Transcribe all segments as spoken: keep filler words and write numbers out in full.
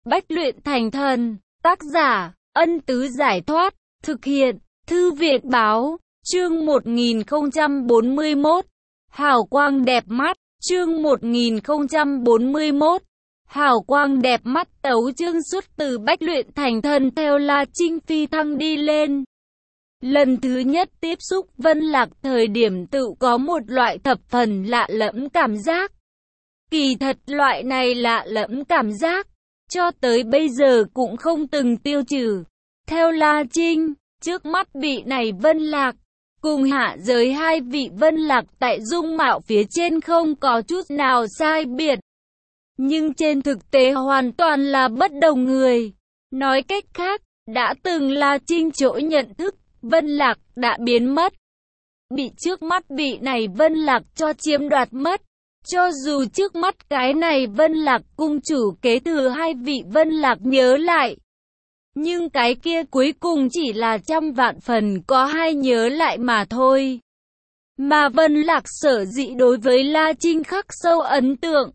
Bách luyện thành thần. Tác giả, Ân Tứ Giải Thoát. Thực hiện, Thư viện Báo. Chương một nghìn không trăm bốn mươi mốt. Hào quang đẹp mắt. Chương một nghìn không trăm bốn mươi mốt. Hào quang đẹp mắt. Tấu chương xuất từ Bách luyện thành thần theo La Trinh phi thăng đi lên. Lần thứ nhất tiếp xúc Vân Lạc thời điểm tự có một loại thập phần lạ lẫm cảm giác. Kỳ thật loại này lạ lẫm cảm giác, cho tới bây giờ cũng không từng tiêu trừ. Theo La Trinh, trước mắt vị này Vân Lạc, cùng hạ giới hai vị Vân Lạc tại dung mạo phía trên không có chút nào sai biệt. Nhưng trên thực tế hoàn toàn là bất đồng người. Nói cách khác, đã từng La Trinh chỗ nhận thức, Vân Lạc đã biến mất. Bị trước mắt vị này Vân Lạc cho chiếm đoạt mất. Cho dù trước mắt cái này Vân Lạc cung chủ kế thừa hai vị Vân Lạc nhớ lại. Nhưng cái kia cuối cùng chỉ là trăm vạn phần có hai nhớ lại mà thôi. Mà Vân Lạc sở dĩ đối với La Trinh khắc sâu ấn tượng.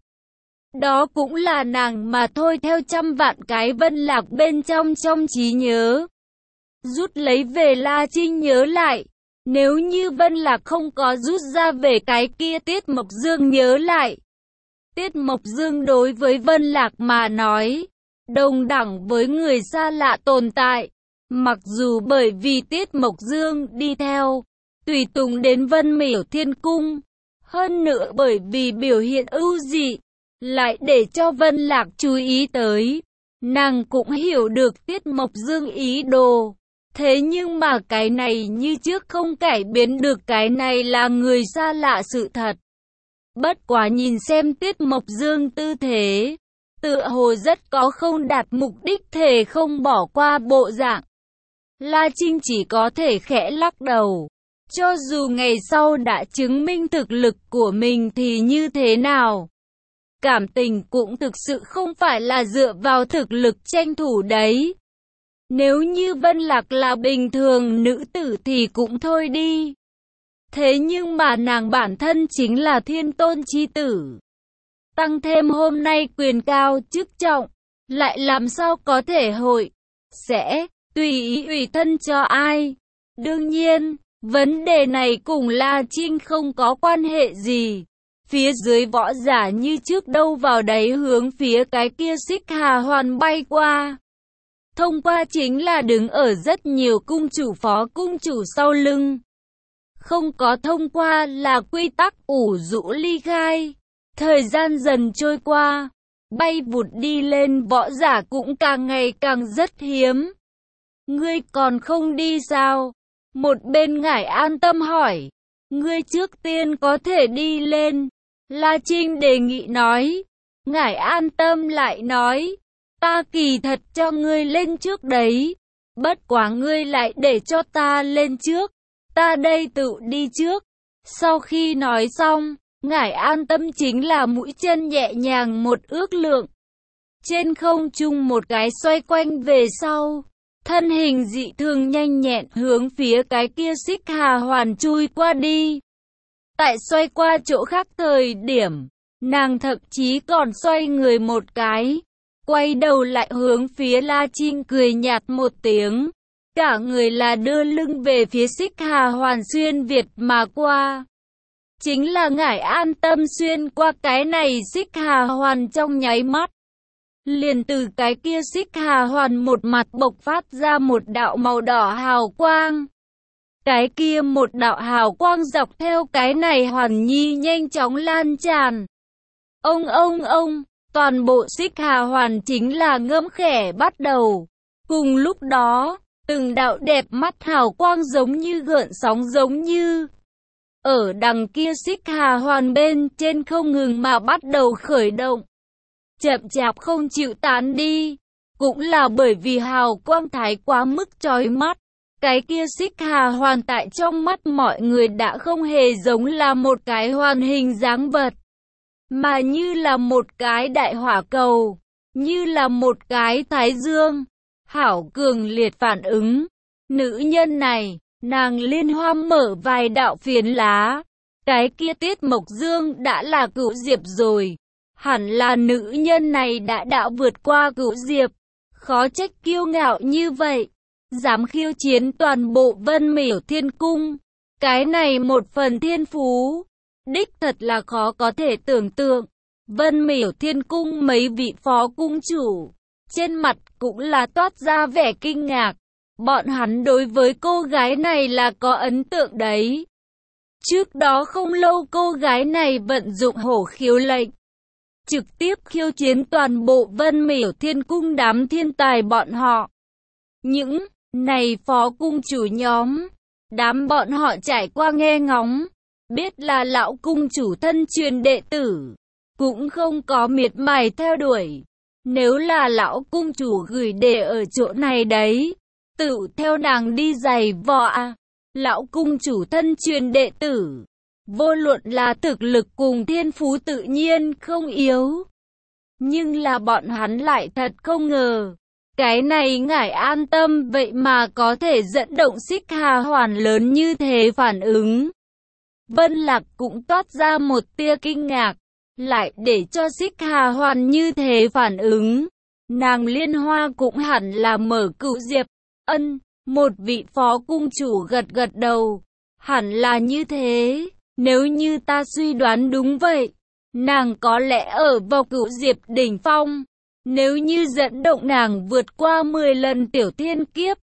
Đó cũng là nàng mà thôi, theo trăm vạn cái Vân Lạc bên trong trong trí nhớ. Rút lấy về La Trinh nhớ lại. Nếu như Vân Lạc không có rút ra về cái kia Tiết Mộc Dương nhớ lại. Tiết Mộc Dương đối với Vân Lạc mà nói, đồng đẳng với người xa lạ tồn tại. Mặc dù bởi vì Tiết Mộc Dương đi theo, tùy tùng đến Vân Miểu Thiên Cung. Hơn nữa bởi vì biểu hiện ưu dị, lại để cho Vân Lạc chú ý tới. Nàng cũng hiểu được Tiết Mộc Dương ý đồ. Thế nhưng mà cái này như trước không cải biến được cái này là người xa lạ sự thật. Bất quá nhìn xem Tiết Mộc Dương tư thế, tựa hồ rất có không đạt mục đích thể không bỏ qua bộ dạng. La Trinh chỉ có thể khẽ lắc đầu. Cho dù ngày sau đã chứng minh thực lực của mình thì như thế nào. Cảm tình cũng thực sự không phải là dựa vào thực lực tranh thủ đấy. Nếu như Vân Lạc là bình thường nữ tử thì cũng thôi đi. Thế nhưng mà nàng bản thân chính là thiên tôn chi tử. Tăng thêm hôm nay quyền cao chức trọng, lại làm sao có thể hội, sẽ, tùy ý ủy thân cho ai. Đương nhiên, vấn đề này cùng La Trinh không có quan hệ gì. Phía dưới võ giả như trước đâu vào đấy hướng phía cái kia Xích Hà Hoàn bay qua. Thông qua chính là đứng ở rất nhiều cung chủ phó cung chủ sau lưng. Không có thông qua là quy tắc ủ rũ ly khai. Thời gian dần trôi qua, bay vụt đi lên võ giả cũng càng ngày càng rất hiếm. Ngươi còn không đi sao? Một bên Ngải an tâm hỏi. Ngươi trước tiên có thể đi lên. La Trinh đề nghị nói. Ngải an tâm lại nói. Ta kỳ thật cho ngươi lên trước đấy. Bất quá ngươi lại để cho ta lên trước. Ta đây tự đi trước. Sau khi nói xong, Ngải an tâm chính là mũi chân nhẹ nhàng một ước lượng. Trên không trung một cái xoay quanh về sau. Thân hình dị thường nhanh nhẹn hướng phía cái kia Xích Hà Hoàn chui qua đi. Tại xoay qua chỗ khác thời điểm, nàng thậm chí còn xoay người một cái. Quay đầu lại hướng phía La Trinh cười nhạt một tiếng. Cả người là đưa lưng về phía Xích Hà Hoàn xuyên Việt mà qua. Chính là Ngải an tâm xuyên qua cái này Xích Hà Hoàn trong nháy mắt. Liền từ cái kia Xích Hà Hoàn một mặt bộc phát ra một đạo màu đỏ hào quang. Cái kia một đạo hào quang dọc theo cái này Hoàn Nhi nhanh chóng lan tràn. Ông ông ông, toàn bộ Xích Hà Hoàn chính là ngâm khẽ bắt đầu. Cùng lúc đó, từng đạo đẹp mắt hào quang giống như gợn sóng giống như. Ở đằng kia Xích Hà Hoàn bên trên không ngừng mà bắt đầu khởi động. Chậm chạp không chịu tán đi. Cũng là bởi vì hào quang thái quá mức chói mắt. Cái kia Xích Hà Hoàn tại trong mắt mọi người đã không hề giống là một cái hoàn hình dáng vật. Mà như là một cái đại hỏa cầu. Như là một cái thái dương. Hảo cường liệt phản ứng. Nữ nhân này, nàng liên hoa mở vài đạo phiến lá. Cái kia Tiết Mộc Dương đã là cựu diệp rồi. Hẳn là nữ nhân này đã đạo vượt qua Cửu Diệp, khó trách kiêu ngạo như vậy, dám khiêu chiến toàn bộ Vân Miểu Thiên Cung. Cái này một phần thiên phú, đích thật là khó có thể tưởng tượng. Vân Miểu Thiên Cung mấy vị phó cung chủ, trên mặt cũng là toát ra vẻ kinh ngạc. Bọn hắn đối với cô gái này là có ấn tượng đấy. Trước đó không lâu cô gái này vận dụng hổ khiếu lệnh, trực tiếp khiêu chiến toàn bộ Vân Miểu Thiên Cung đám thiên tài bọn họ. Những này phó cung chủ nhóm, đám bọn họ trải qua nghe ngóng, biết là lão cung chủ thân truyền đệ tử, cũng không có miệt mài theo đuổi. Nếu là lão cung chủ gửi đề ở chỗ này đấy, tự theo nàng đi giày vò à. Lão cung chủ thân truyền đệ tử, vô luận là thực lực cùng thiên phú tự nhiên không yếu. Nhưng là bọn hắn lại thật không ngờ, cái này Ngải An Tâm vậy mà có thể dẫn động Xích Hà Hoàn lớn như thế phản ứng. Vân Lạc cũng toát ra một tia kinh ngạc, lại để cho Xích Hà Hoàn như thế phản ứng. Nàng Liên Hoa cũng hẳn là mở Cửu Diệp. Ân, một vị phó cung chủ gật gật đầu. Hẳn là như thế, nếu như ta suy đoán đúng vậy, nàng có lẽ ở vào Cửu Diệp đỉnh phong. Nếu như dẫn động nàng vượt qua mười lần tiểu thiên kiếp,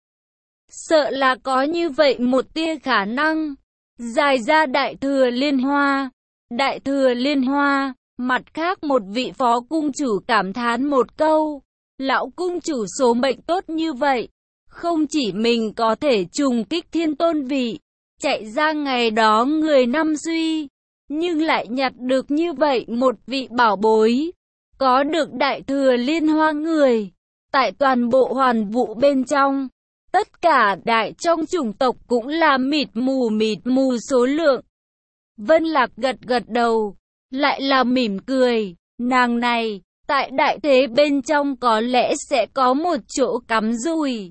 sợ là có như vậy một tia khả năng. Dài ra Đại Thừa Liên Hoa. Đại Thừa Liên Hoa, mặt khác một vị phó cung chủ cảm thán một câu. Lão cung chủ số mệnh tốt như vậy, không chỉ mình có thể trùng kích thiên tôn vị, chạy ra ngày đó người năm suy, nhưng lại nhặt được như vậy một vị bảo bối. Có được Đại Thừa Liên Hoa người, tại toàn bộ hoàn vũ bên trong, tất cả đại trong chủng tộc cũng là mịt mù mịt mù số lượng. Vân Lạc gật gật đầu, lại là mỉm cười, nàng này, tại đại thế bên trong có lẽ sẽ có một chỗ cắm rùi.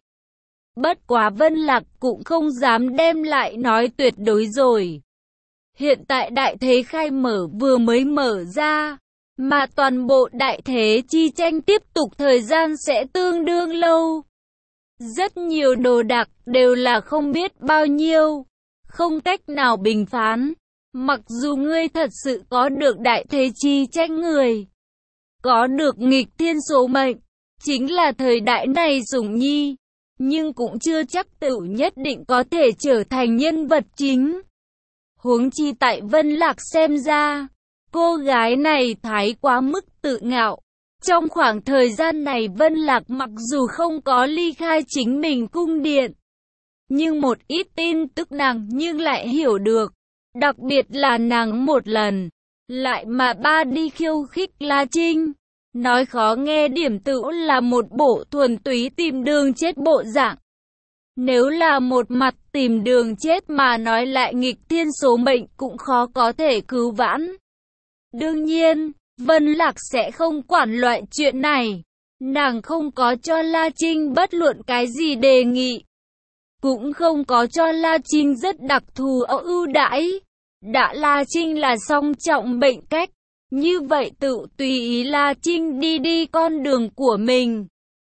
Bất quá Vân Lạc cũng không dám đem lại nói tuyệt đối rồi. Hiện tại đại thế khai mở vừa mới mở ra, mà toàn bộ đại thế chi tranh tiếp tục thời gian sẽ tương đương lâu. Rất nhiều đồ đạc đều là không biết bao nhiêu, không cách nào bình phán. Mặc dù ngươi thật sự có được đại thế chi tranh người, có được nghịch thiên số mệnh, chính là thời đại này sủng nhi, nhưng cũng chưa chắc tự nhất định có thể trở thành nhân vật chính. Huống chi tại Vân Lạc xem ra, cô gái này thái quá mức tự ngạo. Trong khoảng thời gian này Vân Lạc mặc dù không có ly khai chính mình cung điện, nhưng một ít tin tức nàng nhưng lại hiểu được. Đặc biệt là nàng một lần, lại mà ba đi khiêu khích La Trinh. Nói khó nghe điểm tự là một bộ thuần túy tìm đường chết bộ dạng. Nếu là một mặt tìm đường chết mà nói lại nghịch thiên số mệnh cũng khó có thể cứu vãn. Đương nhiên, Vân Lạc sẽ không quản loại chuyện này. Nàng không có cho La Trinh bất luận cái gì đề nghị, cũng không có cho La Trinh rất đặc thù ưu đãi. Đã La Trinh là song trọng bệnh cách, như vậy tự tùy ý La Trinh đi đi con đường của mình.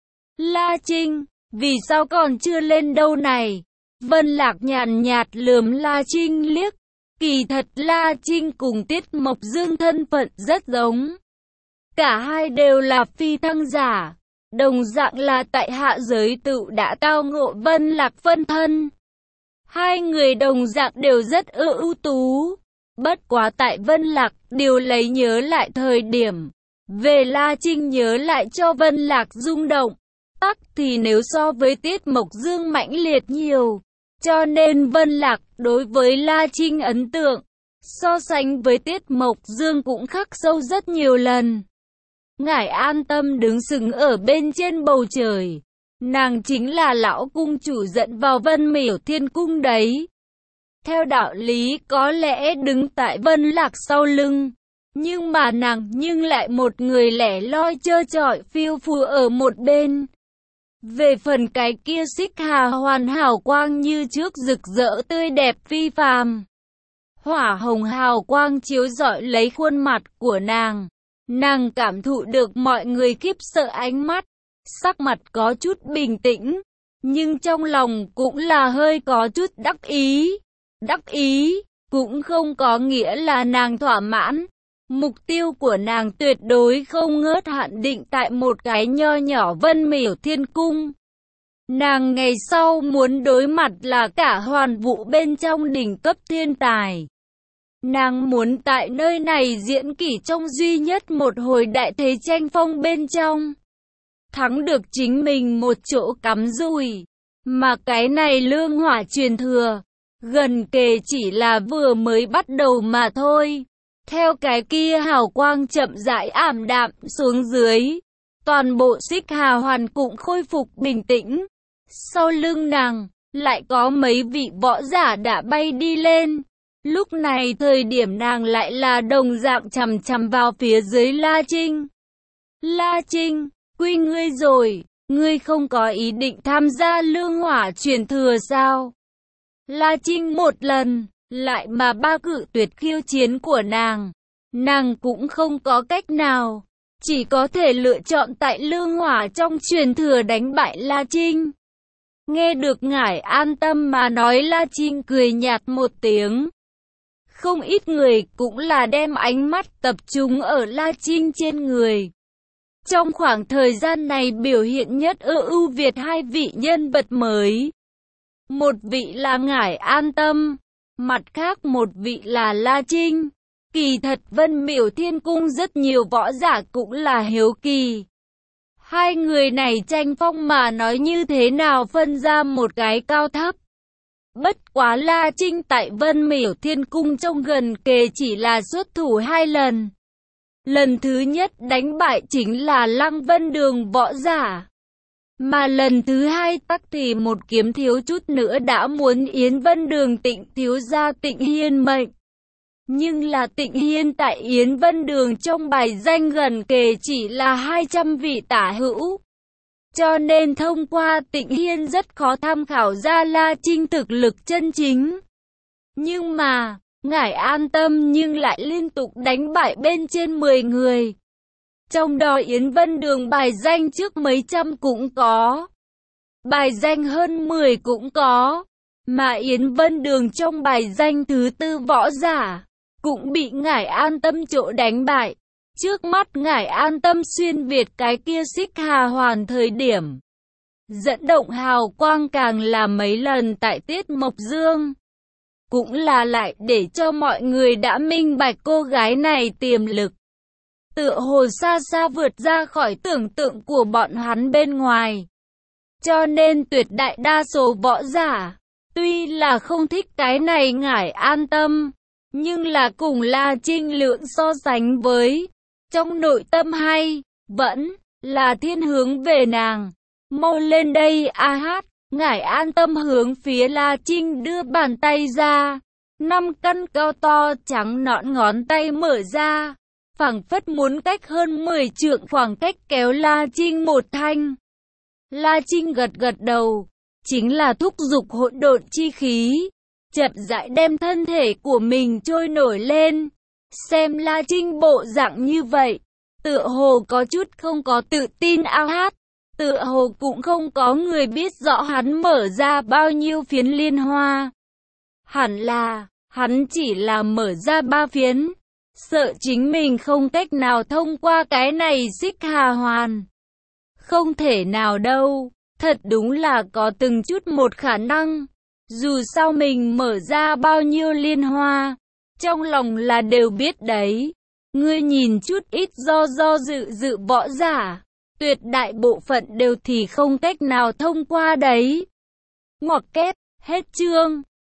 La Trinh, vì sao còn chưa lên đâu này? Vân Lạc nhàn nhạt lườm La Trinh liếc. Kỳ thật La Trinh cùng Tiết Mộc Dương thân phận rất giống. Cả hai đều là phi thăng giả, đồng dạng là tại hạ giới tự đã tao ngộ Vân Lạc phân thân. Hai người đồng dạng đều rất ưu tú. Bất quá tại Vân Lạc điều lấy nhớ lại thời điểm về La Trinh nhớ lại cho Vân Lạc rung động. Tắc thì nếu so với Tiết Mộc Dương mãnh liệt nhiều, cho nên Vân Lạc đối với La Trinh ấn tượng so sánh với Tiết Mộc Dương cũng khắc sâu rất nhiều lần. Ngải An Tâm đứng sừng ở bên trên bầu trời. Nàng chính là lão cung chủ dẫn vào Vân Miểu Thiên Cung đấy. Theo đạo lý có lẽ đứng tại Vân Lạc sau lưng, nhưng mà nàng nhưng lại một người lẻ loi trơ trọi phiêu phù ở một bên. Về phần cái kia Xích Hà Hoàn hào quang như trước rực rỡ tươi đẹp phi phàm. Hỏa hồng hào quang chiếu rọi lấy khuôn mặt của nàng. Nàng cảm thụ được mọi người khiếp sợ ánh mắt, sắc mặt có chút bình tĩnh, nhưng trong lòng cũng là hơi có chút đắc ý. Đắc ý cũng không có nghĩa là nàng thỏa mãn. Mục tiêu của nàng tuyệt đối không ngớt hạn định tại một cái nho nhỏ Vân Miểu Thiên Cung. Nàng ngày sau muốn đối mặt là cả hoàn vũ bên trong đỉnh cấp thiên tài. Nàng muốn tại nơi này diễn kỷ trong duy nhất một hồi đại thế tranh phong bên trong. Thắng được chính mình một chỗ cắm rùi. Mà cái này lương hỏa truyền thừa, gần kề chỉ là vừa mới bắt đầu mà thôi. Theo cái kia hào quang chậm rãi ảm đạm xuống dưới, toàn bộ Xích Hà Hoàn cũng khôi phục bình tĩnh. Sau lưng nàng, lại có mấy vị võ giả đã bay đi lên. Lúc này thời điểm nàng lại là đồng dạng chằm chằm vào phía dưới La Trinh. La Trinh, quy ngươi rồi, ngươi không có ý định tham gia lương hỏa truyền thừa sao? La Trinh một lần, lại mà ba cự tuyệt khiêu chiến của nàng. Nàng cũng không có cách nào, chỉ có thể lựa chọn tại lương hỏa trong truyền thừa đánh bại La Trinh. Nghe được Ngải An Tâm mà nói, La Trinh cười nhạt một tiếng. Không ít người cũng là đem ánh mắt tập trung ở La Trinh trên người. Trong khoảng thời gian này biểu hiện nhất ưu ưu việt hai vị nhân vật mới. Một vị là Ngải An Tâm, mặt khác một vị là La Trinh. Kỳ thật Vân Miểu Thiên Cung rất nhiều võ giả cũng là hiếu kỳ. Hai người này tranh phong mà nói như thế nào phân ra một cái cao thấp. Bất quá La Trinh tại Vân Miểu Thiên Cung trong gần kề chỉ là xuất thủ hai lần. Lần thứ nhất đánh bại chính là Lăng Vân Đường võ giả. Mà lần thứ hai tắc thì một kiếm thiếu chút nữa đã muốn Yến Vân Đường Tịnh thiếu gia Tịnh Hiên mệnh. Nhưng là Tịnh Hiên tại Yến Vân Đường trong bài danh gần kề chỉ là hai trăm vị tả hữu. Cho nên thông qua Tịnh Hiên rất khó tham khảo ra La Trinh thực lực chân chính. Nhưng mà, Ngải An Tâm nhưng lại liên tục đánh bại bên trên mười người. Trong đó Yến Vân Đường bài danh trước mấy trăm cũng có. Bài danh hơn mười cũng có. Mà Yến Vân Đường trong bài danh thứ tư võ giả, cũng bị Ngải An Tâm chỗ đánh bại. Trước mắt Ngải An Tâm xuyên việt cái kia Xích Hà Hoàn thời điểm dẫn động hào quang càng là mấy lần tại Tiết Mộc Dương. Cũng là lại để cho mọi người đã minh bạch cô gái này tiềm lực. Tựa hồ xa xa vượt ra khỏi tưởng tượng của bọn hắn bên ngoài. Cho nên tuyệt đại đa số võ giả, tuy là không thích cái này Ngải An Tâm, nhưng là cùng La Trinh lượng so sánh với, trong nội tâm hay, vẫn là thiên hướng về nàng. Mau lên đây a hát, Ngải An Tâm hướng phía La Trinh đưa bàn tay ra. Năm căn cao to trắng nõn ngón tay mở ra, phảng phất muốn cách hơn mười trượng khoảng cách kéo La Trinh một thanh. La Trinh gật gật đầu, chính là thúc giục hỗn độn chi khí, chậm rãi đem thân thể của mình trôi nổi lên. Xem La Trinh bộ dạng như vậy, tựa hồ có chút không có tự tin ao hát, tựa hồ cũng không có người biết rõ hắn mở ra bao nhiêu phiến liên hoa. Hẳn là, hắn chỉ là mở ra ba phiến, sợ chính mình không cách nào thông qua cái này Xích Hà Hoàn. Không thể nào đâu, thật đúng là có từng chút một khả năng. Dù sao mình mở ra bao nhiêu liên hoa, trong lòng là đều biết đấy. Ngươi nhìn chút ít do do dự dự võ giả, tuyệt đại bộ phận đều thì không cách nào thông qua đấy. Ngoặc kép, hết chương.